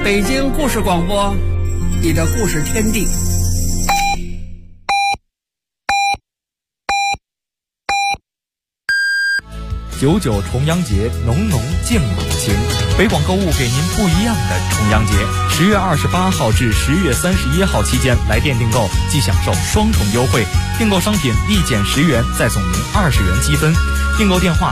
北京故事广播，你的故事天地。 99重阳节，浓浓敬老情。北广购物给您不一样的重阳节，10月28号至10月31号期间来店订购，即享受双重优惠。订购商品立减10元，再送您20元积分。订购电话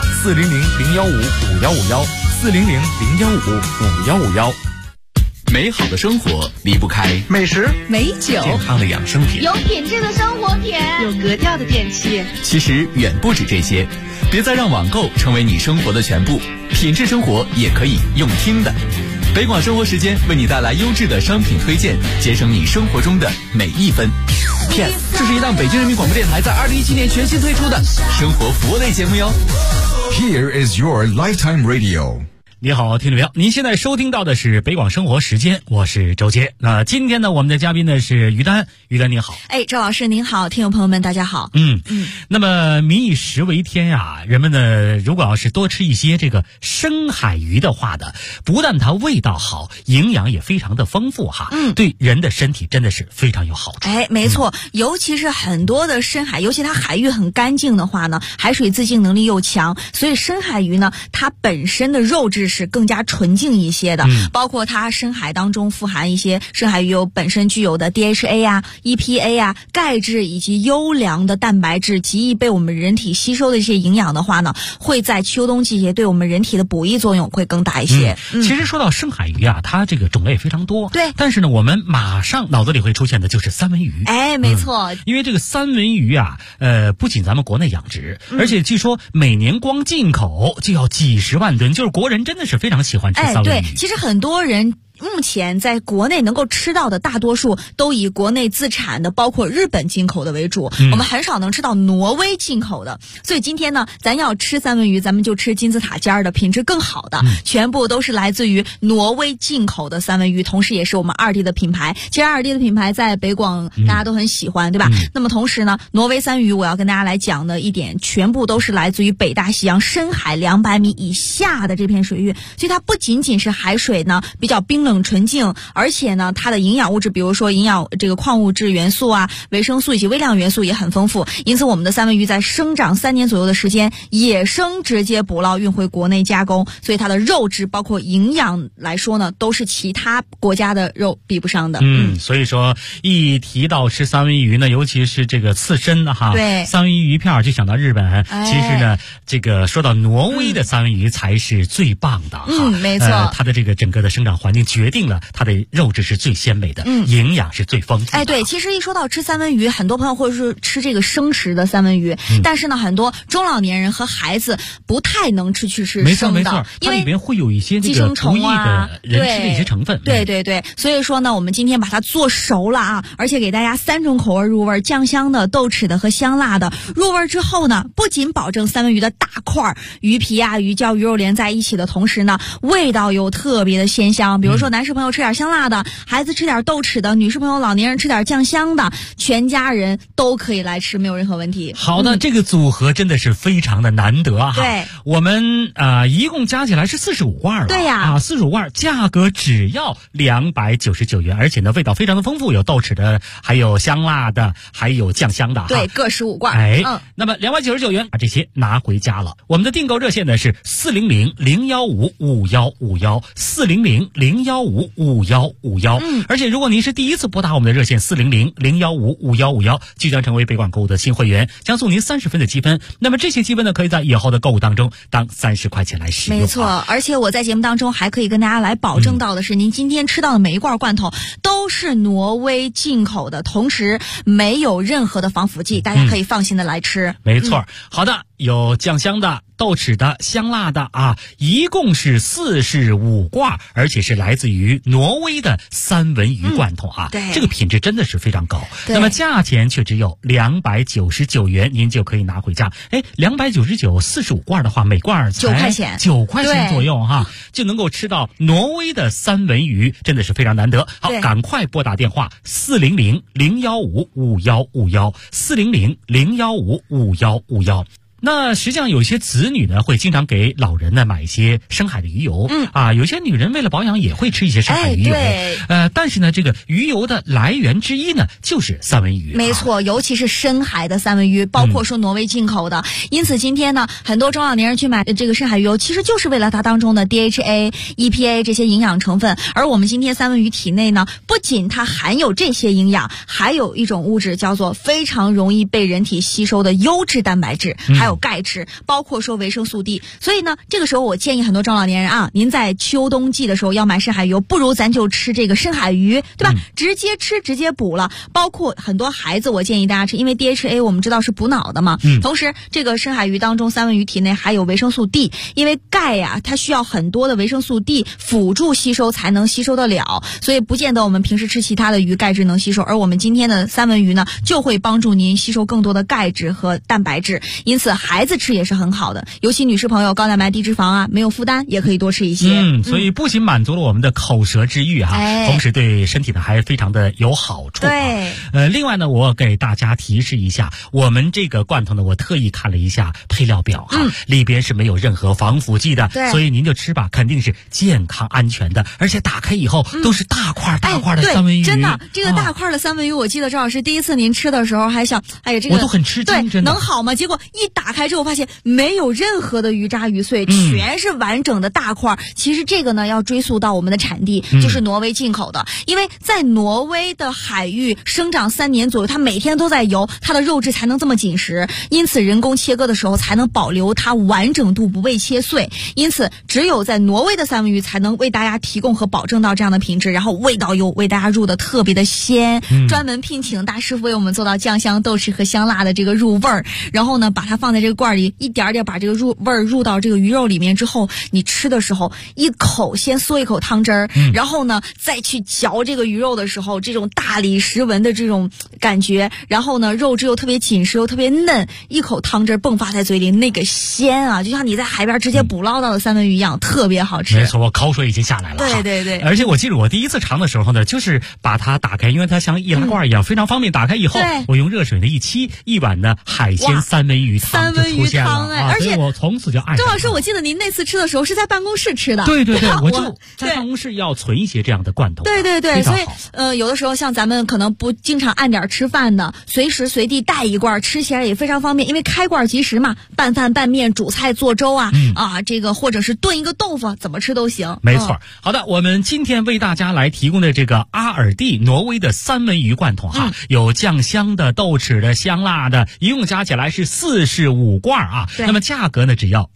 400-015-5151，400-015-5151。 美好的生活离不开美食、 美酒、 健康的养生品， 有品质的生活品， 有格调的电器。 其实远不止这些，别再让网购成为你生活的全部，品质生活也可以用听的。北广生活时间为你带来优质的商品推荐，节省你生活中的每一分。片，这是一档北京人民广播电台在2017年全新推出的生活服务类节目哟。 Here is your lifetime radio。 你好，听众朋友，您现在收听到的是北广生活时间，我是周杰。那今天呢，我们的嘉宾呢是于丹，于丹您好。 周老师您好，听众朋友们大家好。 那么民以食为天呀，人们呢如果要是多吃一些这个深海鱼的话的，不但它味道好，营养也非常的丰富哈，对人的身体真的是非常有好处。 没错，尤其是很多的深海，尤其它海域很干净的话呢，海水自净能力又强，所以深海鱼呢，它本身的肉质是更加纯净一些的，包括它深海当中富含一些深海鱼油本身具有的 DHA 啊、EPA 啊、钙质以及优良的蛋白质，极易被我们人体吸收的一些营养的话呢，会在秋冬季节对我们人体的补益作用会更大一些。 其实说到深海鱼啊，它这个种类非常多， 对， 但是呢，我们马上脑子里会出现的就是三文鱼。 没错， 因为这个三文鱼啊，不仅咱们国内养殖，而且据说每年光进口就要几十万吨，就是国人真的是非常喜欢吃三文鱼。 对，其实很多人目前在国内能够吃到的大多数都以国内自产的，包括日本进口的为主，我们很少能吃到挪威进口的。所以今天呢，咱要吃三文鱼，咱们就吃金字塔尖的品质更好的，全部都是来自于挪威进口的三文鱼，同时也是我们二弟的品牌。其实二弟的品牌在北广大家都很喜欢，对吧？那么同时呢，挪威三文鱼我要跟大家来讲的一点，全部都是来自于北大西洋深海200米以下的这片水域，所以它不仅仅是海水呢比较冰冷纯净，而且呢它的营养物质，比如说营养这个矿物质元素啊、维生素以及微量元素也很丰富，因此我们的三文鱼在生长3年左右的时间，野生直接捕捞运回国内加工，所以它的肉质包括营养来说呢，都是其他国家的肉比不上的。 所以说一提到吃三文鱼呢，尤其是这个刺身哈， 对， 三文鱼片就想到日本。其实呢，这个说到挪威的三文鱼才是最棒的哈。 没错， 它的这个整个的生长环境决定了它的肉质是最鲜美的，营养是最丰富的。 对，其实一说到吃三文鱼，很多朋友会是吃这个生食的三文鱼，但是呢，很多中老年人和孩子不太能吃生的， 没错， 因为它里面会有一些寄生虫啊， 人吃的一些成分。 对，所以说呢，我们今天把它做熟了啊，而且给大家3种口味入味，酱香的、豆豉的和香辣的。入味之后呢，不仅保证三文鱼的大块鱼皮啊、鱼胶、鱼肉连在一起的同时呢，味道又特别的鲜香。比如说男士朋友吃点香辣的，孩子吃点豆豉的，女士朋友、老年人吃点酱香的，全家人都可以来吃，没有任何问题。 好的，这个组合真的是非常的难得哈。 对， 我们一共加起来是45罐了。 对呀 ，45罐价格只要299元，而且呢味道非常的丰富，有豆豉的，还有香辣的，还有酱香的。 对，各15罐。 那么299元把这些拿回家了。我们的订购热线呢是400-015-5151，400-015-5151。而且如果您是第一次拨打我们的热线400-015-5151，即将成为北广购物的新会员，将送您30分的积分。那么这些积分呢，可以在以后的购物当中当30块钱来使用。 没错，而且我在节目当中还可以跟大家来保证到的是，您今天吃到的每一罐罐头都是挪威进口的，同时没有任何的防腐剂，大家可以放心的来吃。 没错，好的，有酱香的、豆豉的、香辣的啊，一共是45罐，而且是来自于挪威的三文鱼罐头啊。 对， 这个品质真的是非常高。那么价钱却只有299元，您就可以拿回家。299 45罐的话，每罐才 9块钱 ，9块钱左右哈，就能够吃到挪威的三文鱼，真的是非常难得。好，赶快拨打电话400-015-5151，400-015-5151。 那实际上有些子女呢会经常给老人呢买一些深海的鱼油，有些女人为了保养也会吃一些深海鱼油，但是呢这个鱼油的来源之一呢就是三文鱼。 没错，尤其是深海的三文鱼，包括说挪威进口的。因此今天呢，很多中老年人去买这个深海鱼油，其实就是为了它当中的 DHA、EPA 这些营养成分。而我们今天三文鱼体内呢，不仅它含有这些营养，还有一种物质叫做非常容易被人体吸收的优质蛋白质，还有钙质，包括说维生素 D。所以呢，这个时候我建议很多中老年人啊，您在秋冬季的时候要买深海鱼油，不如咱就吃这个深海鱼，对吧？直接吃直接补了。包括很多孩子，我建议大家吃，因为 DHA 我们知道是补脑的嘛。同时这个深海鱼当中三文鱼体内还有维生素 D， 因为钙呀，它需要很多的维生素 D 辅助吸收才能吸收得了，所以不见得我们平时吃其他的鱼钙质能吸收，而我们今天的三文鱼呢，就会帮助您吸收更多的钙质和蛋白质，因此孩子吃也是很好的，尤其女士朋友高蛋白低脂肪啊，没有负担也可以多吃一些。 所以不仅满足了我们的口舌之欲同时对身体呢还非常的有好处。 对， 另外呢，我给大家提示一下，我们这个罐头呢，我特意看了一下配料表里边是没有任何防腐剂的，所以您就吃吧，肯定是健康安全的，而且打开以后都是大块大块的三文鱼。 真的，这个大块的三文鱼，我记得赵老师第一次您吃的时候还想，哎呀，这个我都很吃惊，真的能好吗？结果一打开之后发现没有任何的鱼渣鱼碎，全是完整的大块。其实这个呢要追溯到我们的产地，就是挪威进口的，因为在挪威的海域生长3年左右，它每天都在游，它的肉质才能这么紧实，因此人工切割的时候才能保留它完整度，不被切碎。因此只有在挪威的三文鱼才能为大家提供和保证到这样的品质，然后味道又为大家入的特别的鲜，专门聘请大师傅为我们做到酱香豆豉和香辣的这个入味儿，然后呢把它放在这个罐里，一点点把这个味儿入到这个鱼肉里面之后，你吃的时候一口先嗦一口汤汁儿，然后呢再去嚼这个鱼肉的时候，这种大理石纹的这种感觉，然后呢肉质又特别紧实又特别嫩，一口汤汁迸发在嘴里，那个鲜啊，就像你在海边直接捕捞到的三文鱼一样，特别好吃。 没错，我口水已经下来了。 对对对， 而且我记得我第一次尝的时候呢，就是把它打开，因为它像易拉罐一样，非常方便。打开以后，我用热水呢一沏，一碗呢海鲜三文鱼汤就出现了。 而且我从此就爱上了。 周老师，我记得您那次吃的时候是在办公室吃的。 对对对，我就在办公室要存一些这样的罐头。 对对对，所以有的时候像咱们可能不经常按点吃饭的，随时随地带一罐，吃起来也非常方便，因为开罐即食嘛，拌饭拌面煮菜做粥这个或者是炖一个豆腐，怎么吃都行。 没错。好的，我们今天为大家来提供的这个阿尔蒂挪威的三文鱼罐头有酱香的、豆豉的、香辣的，一共加起来是45罐那么价格呢只要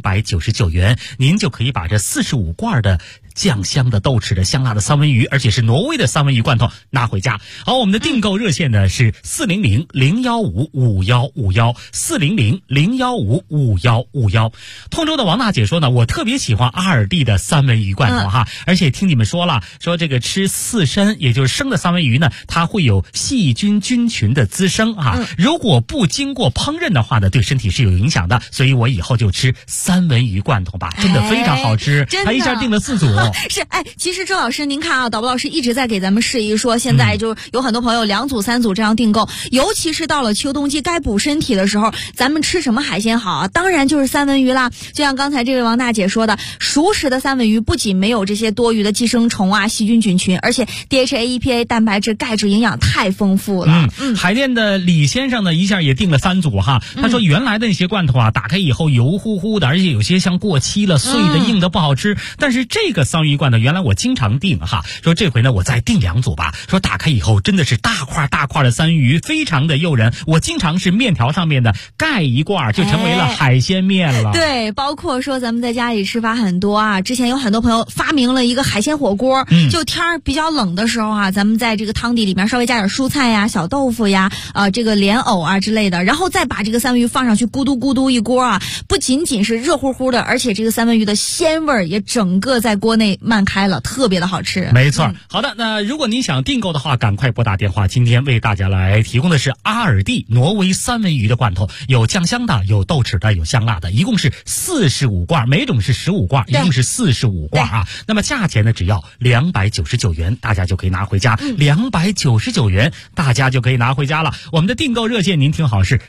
299元，您就可以把这45罐的酱香的、豆豉的、香辣的三文鱼，而且是挪威的三文鱼罐头拿回家。好，我们的订购热线呢是400-015-5151 400-015-5151。通州的王大姐说呢，我特别喜欢阿尔蒂的三文鱼罐头而且听你们说了，说这个吃刺身，也就是生的三文鱼呢，它会有细菌菌群的滋生如果不经过烹饪的话呢，对身体是有影响的，所以我以后就吃三文鱼罐头吧，真的非常好吃。他一下订了4组。 是，其实周老师您看导播老师一直在给咱们示意说，现在就有很多朋友2组3组这样订购，尤其是到了秋冬季该补身体的时候，咱们吃什么海鲜好当然就是三文鱼啦。就像刚才这位王大姐说的，熟食的三文鱼不仅没有这些多余的寄生虫细菌菌群，而且 DHA、EPA 蛋白质、钙质营养太丰富了。 海淀的李先生呢一下也订了3组他说原来的那些罐头打开以后油乎乎的，而且有些像过期了、碎的、硬的不好吃，但是这个三文鱼罐头原来我经常订说这回呢我再订2组吧，说打开以后真的是大块大块的三文鱼，非常的诱人，我经常是面条上面的盖一罐就成为了海鲜面了。 对，包括说咱们在家里吃法很多之前有很多朋友发明了一个海鲜火锅，就天儿比较冷的时候咱们在这个汤底里面稍微加点蔬菜呀、小豆腐呀、这个莲藕之类的，然后再把这个三文鱼放上去，咕嘟咕嘟一锅不仅仅是热乎乎的，而且这个三文鱼的鲜味也整个在锅内内漫开了，特别的好吃。 没错。好的，那如果您想订购的话，赶快拨打电话。今天为大家来提供的是阿尔蒂挪威三文鱼的罐头，有酱香的，有豆豉的，有香辣的，一共是45罐，每种是15罐，一共是45罐啊。那么价钱呢，只要299元，大家就可以拿回家。299元，大家就可以拿回家了。我们的订购热线您听好，是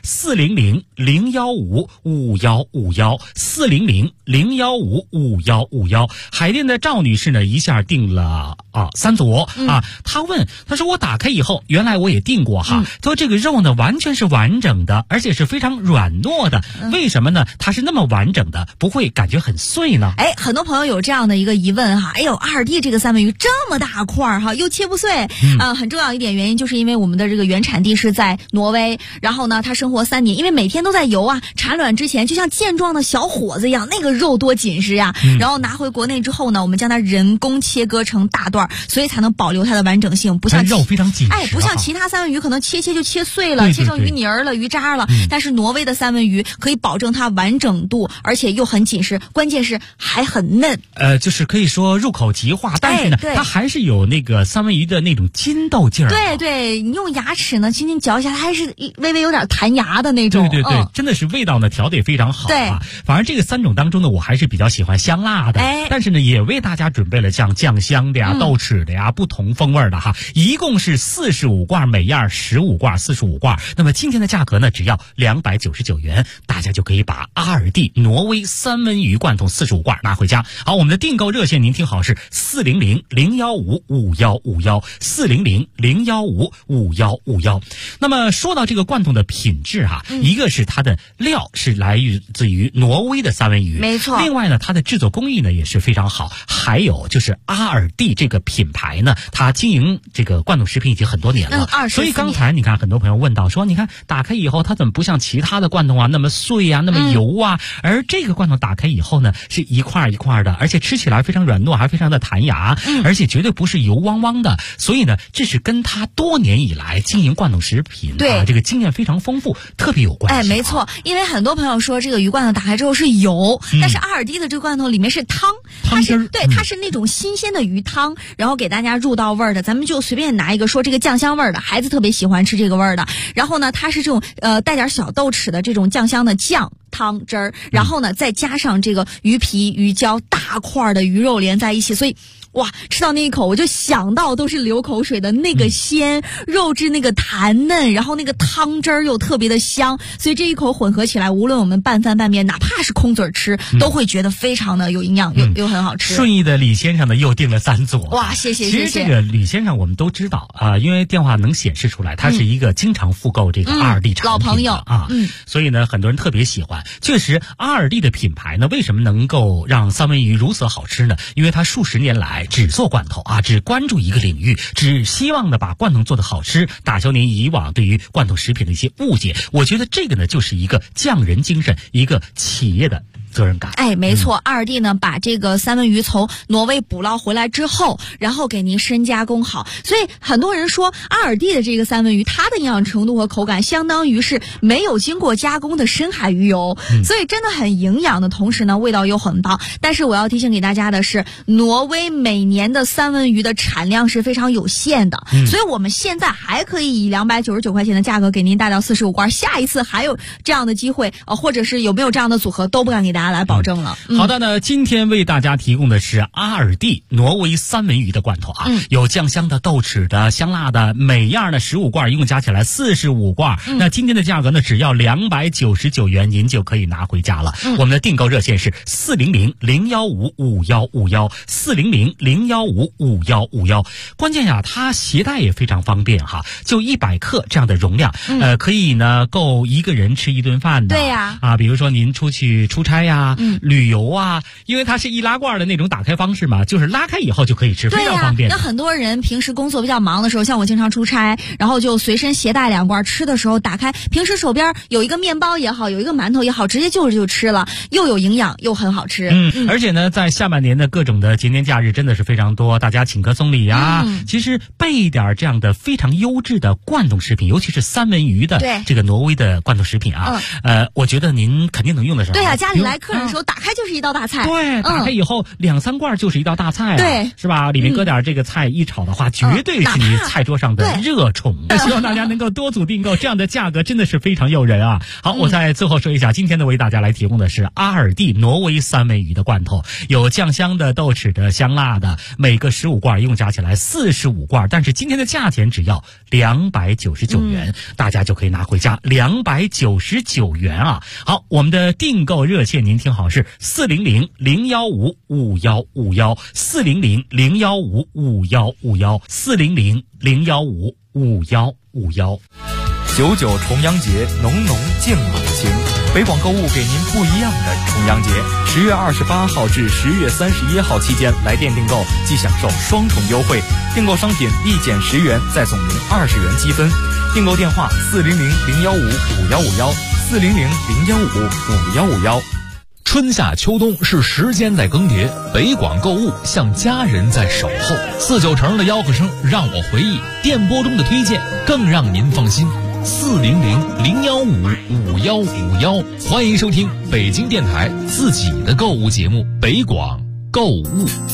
400-015-5151，400-015-5151。海淀的赵女士呢，一下订了3组她说我打开以后，原来我也订过哈，说这个肉呢完全是完整的，而且是非常软糯的。为什么呢？它是那么完整的，不会感觉很碎呢？ 很多朋友有这样的一个疑问哈，阿尔蒂这个三文鱼这么大块哈，又切不碎，很重要一点原因就是因为我们的这个原产地是在挪威，然后呢，它生活3年，因为每天都在游产卵之前就像健壮的小伙子一样，那个肉多紧实呀。然后拿回国内之后呢，我们将它人工切割成大段，所以才能保留它的完整性，不像肉非常紧实， 不像其他三文鱼可能切就切碎了，切成鱼泥了、鱼渣了。但是挪威的三文鱼可以保证它完整度，而且又很紧实，关键是还很嫩。 就是可以说入口即化，但是呢，它还是有那个三文鱼的那种筋斗劲儿。 对，你用牙齿呢轻轻嚼一下，它还是微微有点弹牙的那种。 对，真的是味道呢调得也非常好啊。反而这个3种当中呢，我还是比较喜欢香辣的，但是呢，也为大家准备了像酱香的呀、豆豉的呀，不同风味的哈，一共是45罐，每样15罐，45罐。那么今天的价格呢，只要299元，大家就可以把阿尔蒂挪威三文鱼罐头45罐拿回家。好，我们的订购热线您听好，是400-015-5151，400-015-5151。那么说到这个罐头的品质一个是它的料是来自于挪威的三文鱼， 没错。 另外呢，它的制作工艺呢也是非常好。还有就是阿尔蒂这个品牌呢，它经营这个罐头食品已经很多年了，所以刚才你看很多朋友问到说，你看打开以后它怎么不像其他的罐头那么碎那么油而这个罐头打开以后呢，是一块一块的，而且吃起来非常软糯，还非常的弹牙，而且绝对不是油汪汪的。所以呢，这是跟它多年以来经营罐头食品这个经验非常丰富，特别有关系。 没错，因为很多朋友说这个鱼罐头打开之后是油，但是阿尔蒂的这个罐头里面是汤汁，它是那种新鲜的鱼汤，然后给大家入到味儿的。咱们就随便拿一个说这个酱香味儿的，孩子特别喜欢吃这个味儿的。然后呢，它是这种带点小豆豉的这种酱香的酱汤汁儿，然后呢再加上这个鱼皮、鱼胶、大块的鱼肉连在一起，所以吃到那一口我就想到都是流口水的那个鲜，肉质那个弹嫩，然后那个汤汁儿又特别的香，所以这一口混合起来，无论我们拌饭拌面，哪怕是空嘴吃，都会觉得非常的有营养，又很好吃。 顺义的李先生呢又订了3组。 谢谢。 其实这个李先生我们都知道因为电话能显示出来，他是一个经常复购这个阿尔蒂产品的老朋友所以呢很多人特别喜欢。确实阿尔蒂的品牌呢，为什么能够让三文鱼如此好吃呢？因为它数十年来只做罐头只关注一个领域，只希望呢把罐头做得好吃，打消您以往对于罐头食品的一些误解。我觉得这个呢就是一个匠人精神，一个企业的责任感。 没错，阿尔蒂呢把这个三文鱼从挪威捕捞回来之后，然后给您深加工好，所以很多人说阿尔蒂的这个三文鱼，它的营养程度和口感相当于是没有经过加工的深海鱼油，所以真的很营养的同时呢，味道又很棒。但是我要提醒给大家的是，挪威每年的三文鱼的产量是非常有限的，所以我们现在还可以以299块钱的价格给您带到45罐，下一次还有这样的机会或者是有没有这样的组合都不敢给大家来保证了。 好的呢，今天为大家提供的是阿尔蒂挪威三文鱼的罐头有酱香的、豆豉的、香辣的，每样的15罐，一共加起来45罐。那今天的价格呢，只要299元，您就可以拿回家了。我们的订购热线是400-015-5151，400-015-5151。关键它携带也非常方便就100克这样的容量，可以呢够一个人吃一顿饭的。 对呀， 比如说您出去出差旅游因为它是易拉罐的那种打开方式嘛，就是拉开以后就可以吃，非常方便。 那很多人平时工作比较忙的时候，像我经常出差，然后就随身携带2罐，吃的时候打开，平时手边有一个面包也好，有一个馒头也好，直接就吃了，又有营养又很好吃。 而且呢，在下半年的各种的节年假日真的是非常多，大家请客送礼其实备一点这样的非常优质的罐头食品，尤其是三文鱼的这个挪威的罐头食品我觉得您肯定能用得上。 对家里来客人的时候打开就是一道大菜。 对，打开以后2、3罐就是一道大菜啊， 对， 是吧？里面搁点这个菜一炒的话，绝对是你菜桌上的热宠。希望大家能够多组订购，这样的价格真的是非常诱人啊！好，我在最后说一下，今天的为大家来提供的是阿尔蒂挪威三文鱼的罐头，有酱香的、豆豉的、香辣的，每个15罐，一共加起来45罐，但是今天的价钱只要299元，大家就可以拿回家，299元啊！好，我们的订购热线您听好，是400-015-5151，400-015-5151，400-015-5151。 99重阳节，浓浓敬老情。北广购物给您不一样的重阳节，10月28号至10月31号期间来店订购，即享受双重优惠，订购商品立减10元，再送您20元积分。订购电话400-015-5151，400-015-5151。 春夏秋冬是时间在更迭，北广购物像家人在守候。49成的吆喝声让我回忆，电波中的推荐更让您放心。400-015-5151，欢迎收听北京电台自己的购物节目《北广购物》。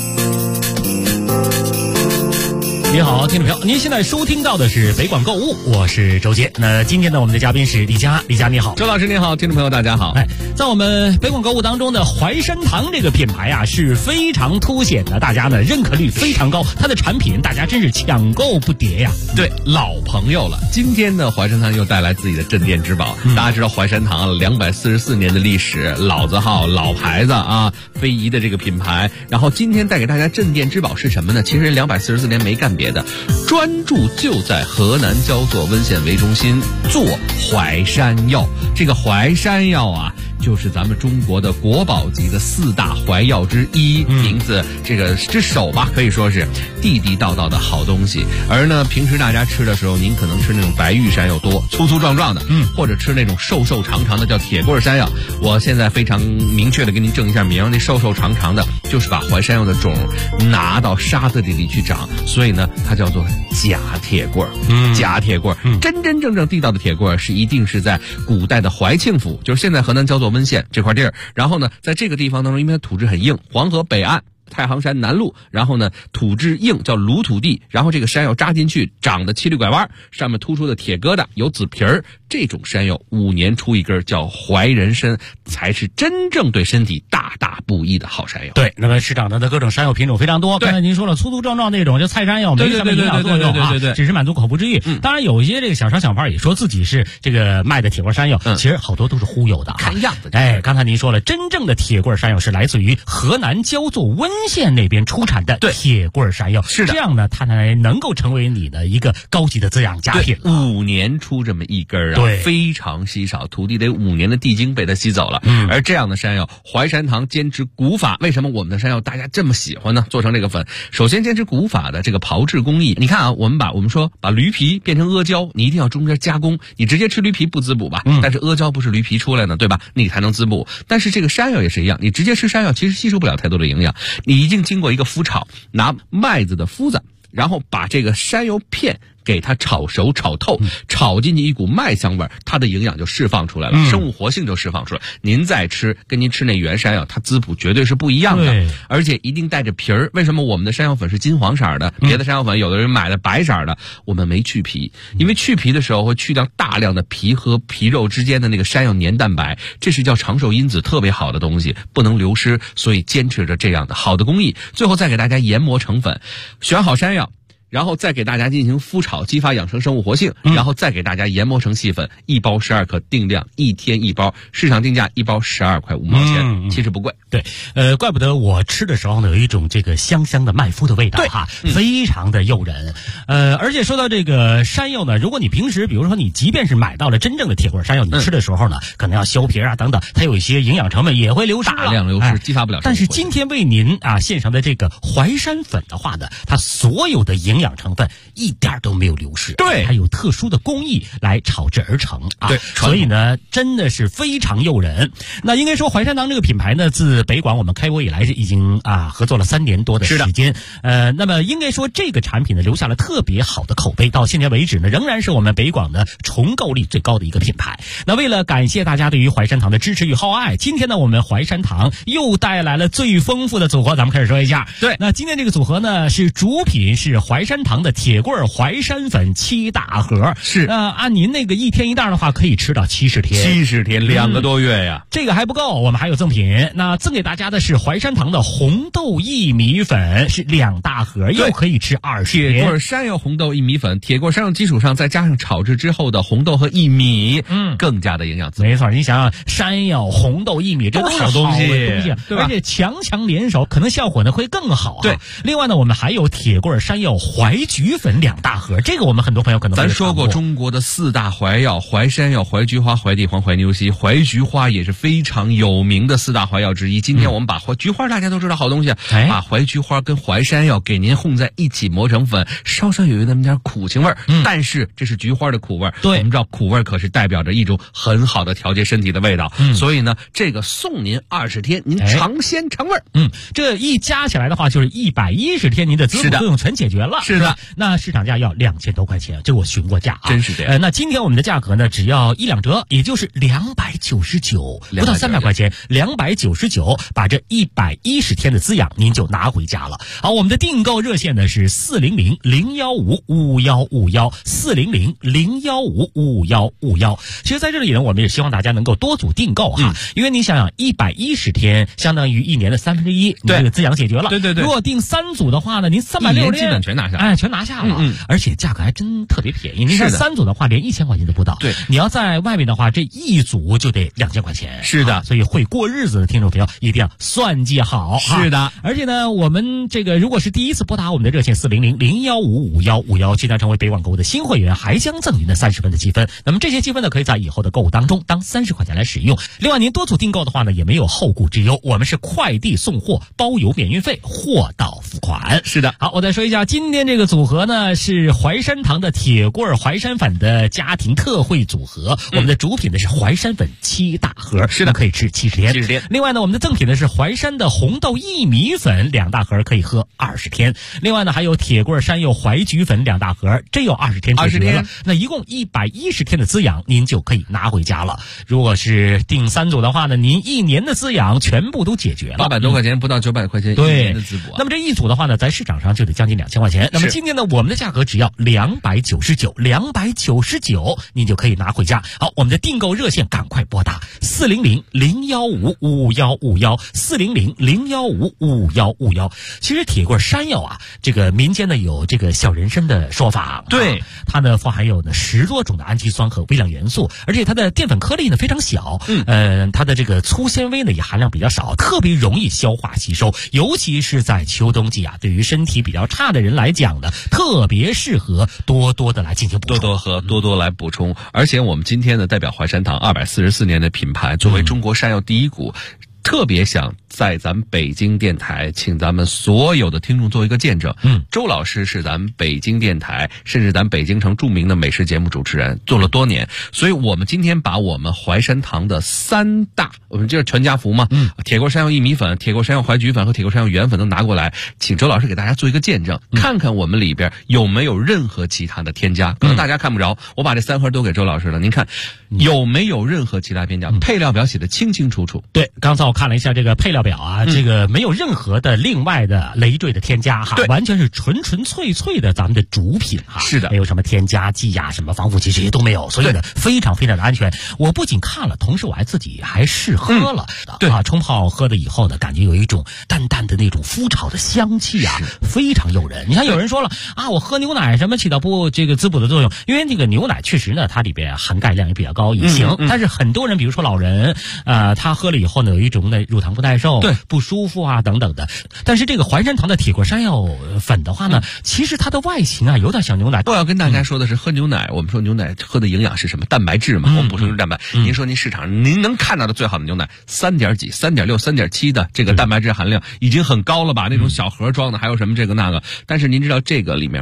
你好，听众朋友，您现在收听到的是北广购物，我是周杰。那今天呢，我们的嘉宾是李佳，李佳你好。 周老师您好，听众朋友大家好。 在我们北广购物当中的淮山堂这个品牌啊，是非常凸显的，大家呢认可率非常高，它的产品大家真是抢购不迭呀。 对，老朋友了。今天呢，淮山堂又带来自己的镇店之宝。大家知道淮山堂244年的历史，老字号、老牌子啊，非遗的这个品牌。然后今天带给大家镇店之宝是什么呢？其实人244年没干别的，专注就在河南焦作温县为中心做淮山药。这个淮山药啊，就是咱们中国的国宝级的4大淮药之一，名字这个之首吧，可以说是地地道道的好东西。而呢，平时大家吃的时候，您可能吃那种白玉山药多，粗粗壮壮的，或者吃那种瘦瘦长长的叫铁棍山药。我现在非常明确的给您正一下名，那瘦瘦长长的，就是把淮山药的种拿到沙子里去长，所以呢，它叫做假铁棍。假铁棍，真真正正地道的铁棍是一定是在古代的怀庆府，就是现在河南焦作温县这块地儿。然后呢，在这个地方当中，因为它土质很硬，黄河北岸太行山南麓，然后呢土质硬，叫鲁土地，然后这个山药扎进去长得七里拐弯，上面突出的铁疙瘩有紫皮儿，这种山药5年出一根，叫怀人参，才是真正对身体大大不易的好山药。 对，那么市场的各种山药品种非常多，刚才您说了粗粗壮壮那种就菜山药，没什么营养作用啊，只是满足口腹之欲。当然有一些这个小商小贩也说自己是这个卖的铁棍山药，其实好多都是忽悠的， 看样子。 刚才您说了，真正的铁棍山药是来自于河南焦作温县那边出产的铁棍山药，是这样呢，它才能够成为你的一个高级的滋养佳品。 5年出这么一根啊， 对， 非常稀少，土地得5年的地精被它吸走了。而这样的山药，淮山堂坚持古法。为什么我们的山药大家这么喜欢呢？做成这个粉，首先坚持古法的这个炮制工艺。你看啊，我们说把驴皮变成阿胶，你一定要中间加工，你直接吃驴皮不滋补吧？但是阿胶不是驴皮出来呢，对吧？你才能滋补。但是这个山药也是一样，你直接吃山药其实吸收不了太多的营养，你一定经过一个麸炒，拿麦子的麸子，然后把这个山药片给它炒熟炒透，炒进去一股麦香味，它的营养就释放出来了，生物活性就释放出来。您再吃，跟您吃那原山药，它滋补绝对是不一样的，而且一定带着皮儿。为什么我们的山药粉是金黄色的？别的山药粉有的人买的白色的，我们没去皮，因为去皮的时候会去掉大量的皮和皮肉之间的那个山药黏蛋白，这是叫长寿因子，特别好的东西，不能流失，所以坚持着这样的好的工艺。最后再给大家研磨成粉，选好山药，然后再给大家进行麸炒，激发养生生物活性，然后再给大家研磨成细粉，一包12克，定量1天1包，市场定价1包12块5毛钱，其实不贵。 对，怪不得我吃的时候呢有一种这个香香的麦麸的味道哈，非常的诱人。而且说到这个山药呢，如果你平时比如说你即便是买到了真正的铁棍山药，你吃的时候呢，可能要削皮啊等等，它有一些营养成分也会流失， 大量流失，激发不了。 但是今天为您献上的这个淮山粉的话呢，它所有的营养成分一点都没有流失， 对， 还有特殊的工艺来炒制而成啊， 对， 所以呢真的是非常诱人。那应该说淮山堂这个品牌呢，自北广我们开播以来已经合作了3年多的时间，那么应该说这个产品呢留下了特特别好的口碑，到现在为止呢，仍然是我们北广的重购率最高的一个品牌。那为了感谢大家对于淮山堂的支持与厚爱，今天呢，我们淮山堂又带来了最丰富的组合，咱们开始说一下。 对， 那今天这个组合呢，是主品是淮山堂的铁棍淮山粉7大盒， 是按您那个1天1袋的话，可以吃到70天 ，70天2个多月呀。 这个还不够，我们还有赠品。那赠给大家的是淮山堂的红豆薏米粉，是2大盒，又可以吃20天。 铁棍山药红豆薏米粉，铁棍山药基础上再加上炒制之后的红豆和薏米，更加的营养滋润。 没错，你想想山药、红豆、薏米，这都是好东西， 对吧？ 而且强联手，可能效果呢会更好。 对， 另外呢，我们还有铁棍山药淮菊粉2大盒，这个我们很多朋友可能咱说过中国的4大淮药，淮山药、淮菊花、淮地黄、淮牛膝，淮菊花也是非常有名的4大淮药之一。今天我们把菊花大家都知道好东西，把淮菊花跟淮山药给您混在一起磨成粉，稍稍有那么点苦情味儿，但是这是菊花的苦味儿。 对， 我们知道苦味儿可是代表着一种很好的调节身体的味道，所以呢，这个送您20天，您尝鲜尝味儿。 这一加起来的话，就是110天，您的滋补作用全解决了。 是的， 那市场价要2000多块钱，这我询过价啊， 真是这样。 那今天我们的价格呢，只要1-2折，也就是299，不到300块钱，299，把这110天的滋养您就拿回家了。好，我们的订购热线呢是400-015-5151，400-015-5151。其实在这里呢，我们也希望大家能够多组订购哈，因为你想想110天相当于1年的1/3，你这个滋养解决了。 对。 如果订3组的话呢，您360天基本全拿下， 全拿下了。而且价格还真特别便宜。您看3组的话，连1000块钱都不到。 对， 你要在外面的话，这1组就得2000块钱。 是的， 所以会过日子的听众朋友一定要算计好。 是的， 而且呢，我们这个如果是第一次拨打我们的热线400-015-5151，即将成为北广购物的新会员，还将赠您的30分的积分。那么这些积分呢，可以在以后的购物当中当30块钱来使用。另外，您多组订购的话呢，也没有后顾之忧，我们是快递送货，包邮免运费，货到付款。 是的。 好，我再说一下，今天这个组合呢是淮山堂的铁棍淮山粉的家庭特惠组合，我们的主品呢是淮山粉7大盒， 是的， 可以吃70天。另外呢，我们的赠品呢是淮山的红豆薏米粉2大盒，可以喝20天。另外呢，还有铁棍山药淮菊粉2大盒，这有20天解决了。那一共110天的滋养，您就可以拿回家了。如果是订3组的话呢，您1年的滋养全部都解决了 ，800多块钱，不到900块钱1年的滋补。 那么这1组的话呢，在市场上就得将近2000块钱。那么今天呢，我们的价格只要299，您就可以拿回家。好，我们的订购热线赶快拨打400-015-5151，400-015-5151。其实铁棍山药啊，这个民间呢有这个小人参的说法， 对， 它呢富含有呢10多种的氨基酸和微量元素，而且它的淀粉颗粒呢非常小，它的这个粗纤维呢也含量比较少，特别容易消化吸收，尤其是在秋冬季啊，对于身体比较差的人来讲呢，特别适合多多的来进行补充， 多多喝，多多来补充。而且我们今天呢，代表淮山堂244年的品牌，作为中国山药第一股，特别想在咱们北京电台请咱们所有的听众做一个见证。周老师是咱们北京电台甚至咱北京城著名的美食节目主持人，做了多年，所以我们今天把我们淮山堂的3大，我们这是全家福嘛，铁棍山药薏米粉、铁棍山药淮菊粉和铁棍山药原粉都拿过来，请周老师给大家做一个见证，看看我们里边有没有任何其他的添加。可能大家看不着，我把这3盒都给周老师了，您看有没有任何其他添加？配料表写的清清楚楚。 对，刚才我看了一下这个配料表啊，这个没有任何的另外的累赘的添加哈，完全是纯粹的咱们的主品哈。 是的， 没有什么添加剂呀、什么防腐剂这些都没有，所以呢非常的安全。我不仅看了，同时我还自己还试喝了。对啊，冲泡喝了以后呢，感觉有一种淡淡的那种麸炒的香气啊，非常诱人。你看有人说了啊，我喝牛奶什么起到不这个滋补的作用，因为这个牛奶确实呢，它里边含钙量也比较高，也行。但是很多人，比如说老人，他喝了以后呢，有一种呢乳糖不耐受，对，不舒服啊等等的。但是这个淮山堂的铁棍山药粉的话呢，其实它的外形啊有点像牛奶。 我要跟大家说的是，喝牛奶，我们说牛奶喝的营养是什么？蛋白质嘛，我们补充蛋白。您说您市场上您能看到的最好的牛奶3.几、3.6、3.7的这个蛋白质含量已经很高了吧？那种小盒装的还有什么这个那个？但是您知道这个里面吗？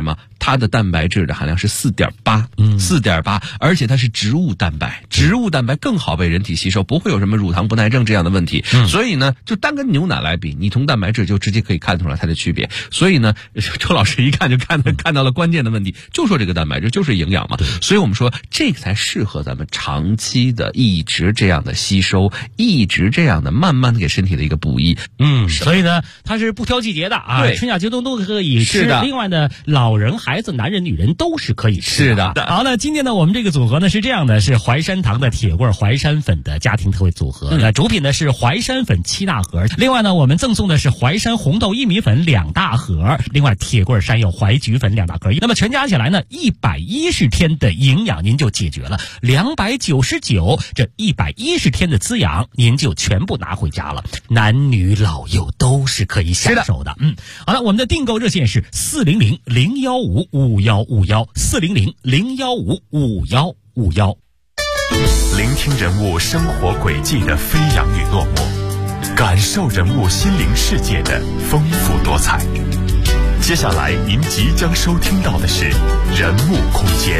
它的蛋白质的含量是4.8，4.8，而且它是植物蛋白，植物蛋白更好被人体吸收，不会有什么乳糖不耐症这样的问题。所以呢，就单跟牛奶来比，你从蛋白质就直接可以看出来它的区别。所以呢，周老师一看就看到了关键的问题，就说这个蛋白质就是营养嘛。所以我们说这个才适合咱们长期的一直这样的吸收，一直这样的慢慢的给身体的一个补益。 所以呢，它是不挑季节的啊， 对， 春夏秋冬都可以吃。 是的。 另外呢，老人、孩子、男人、女人都是可以吃的。 是的。 好，那今天呢，我们这个组合呢是这样的，是淮山堂的铁棍淮山粉的家庭特惠组合。那主品呢是淮山粉7大盒，另外呢，我们赠送的是淮山红豆薏米粉2大盒，另外铁棍山药淮菊粉2大盒。那么全加起来呢，110天的营养您就解决了，299，这110天的滋养您就全部拿回家了，男女老幼都是可以享受的。好了，我们的订购热线是400-015-5151，400-015-5151。 聆听人物生活轨迹的飞扬与落寞，感受人物心灵世界的丰富多彩。接下来您即将收听到的是人物空间。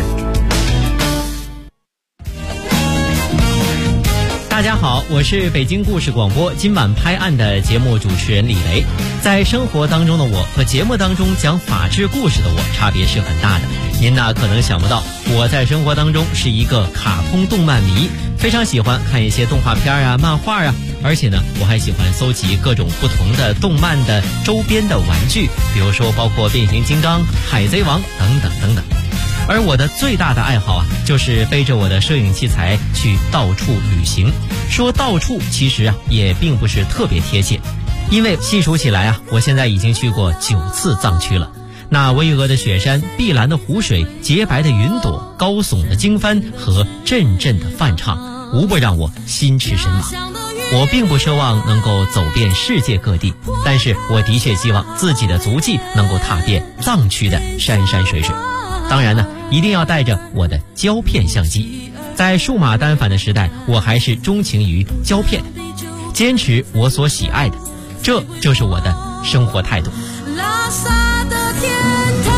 大家好，我是北京故事广播今晚拍案的节目主持人李雷。在生活当中的我和节目当中讲法治故事的我差别是很大的。您呢可能想不到，我在生活当中是一个卡通动漫迷，非常喜欢看一些动画片啊、漫画啊，而且呢我还喜欢搜集各种不同的动漫的周边的玩具，比如说包括变形金刚、海贼王等等等等。而我的最大的爱好啊，就是背着我的摄影器材去到处旅行。说到处其实啊也并不是特别贴切，因为细数起来啊，我现在已经去过9次藏区了。那巍峨的雪山、碧蓝的湖水、洁白的云朵、高耸的经幡和阵阵的梵唱，无不让我心驰神往。我并不奢望能够走遍世界各地，但是我的确希望自己的足迹能够踏遍藏区的山山水水。当然呢，一定要带着我的胶片相机。在数码单反的时代，我还是钟情于胶片，坚持我所喜爱的，这就是我的生活态度。拉萨的天堂，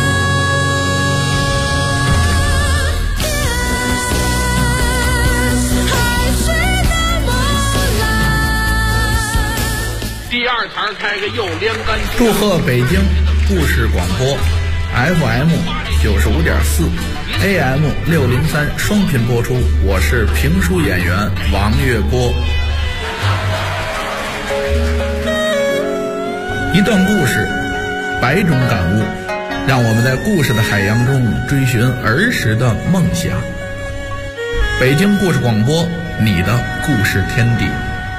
海水的波澜。第二堂开个又连杆。 祝贺北京故事广播 FM 95.4 AM 603双频播出，我是评书演员王月波。一段故事，百种感悟，让我们在故事的海洋中追寻儿时的梦想。北京故事广播，你的故事天地。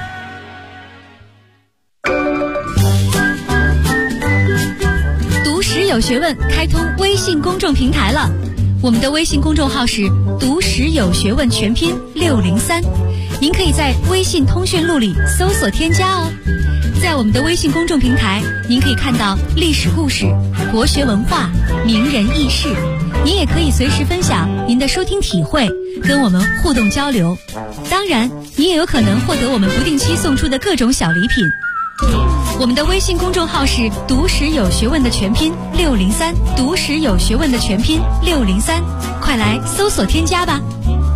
读史有学问开通微信公众平台了，我们的微信公众号是读史有学问全拼603，您可以在微信通讯录里搜索添加哦。在我们的微信公众平台，您可以看到历史故事、国学文化、名人轶事，您也可以随时分享您的收听体会，跟我们互动交流。当然，您也有可能获得我们不定期送出的各种小礼品。我们的微信公众号是读史有学问的全拼603，读史有学问的全拼603，快来搜索添加吧。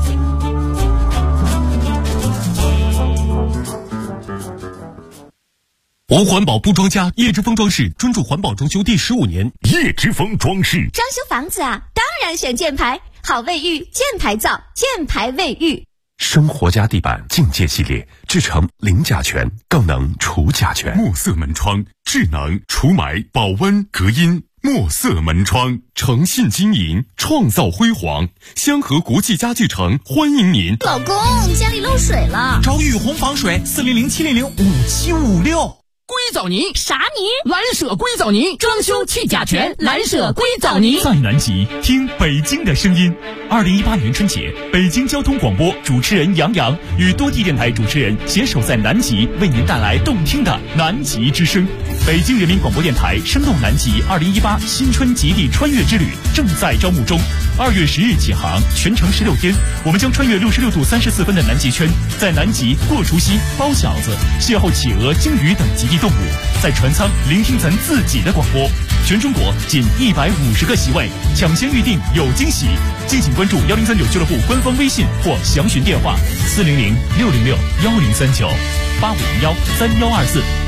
无环保不装家，叶之峰装饰专注环保装修第15年。叶之峰装饰装修房子啊，当然选箭牌，好卫浴，箭牌造，箭牌卫浴。 生活家地板境界系列制成零甲醛，更能除甲醛。墨色门窗，智能除霾、保温、隔音。墨色门窗，诚信经营，创造辉煌。香河国际家具城欢迎您。 老公，家里漏水了， 找雨虹防水，400-700-5756。硅藻泥啥泥？ 蓝舍硅藻泥，装修去甲醛，蓝舍硅藻泥。 在南极听北京的声音。2018年春节，北京交通广播主持人杨洋与多地电台主持人携手在南极，为您带来动听的南极之声。北京人民广播电台生动南极2018新春极地穿越之旅正在招募中， 2月10日起航，全程16天。我们将穿越66度34分的南极圈，在南极过除夕、包饺子，邂逅企鹅、鲸鱼等极地动物，在船舱聆听咱自己的广播。全中国仅150个席位，抢先预定有惊喜。敬请关注1039俱乐部官方微信或详询电话：400-606-1039，8501-3124。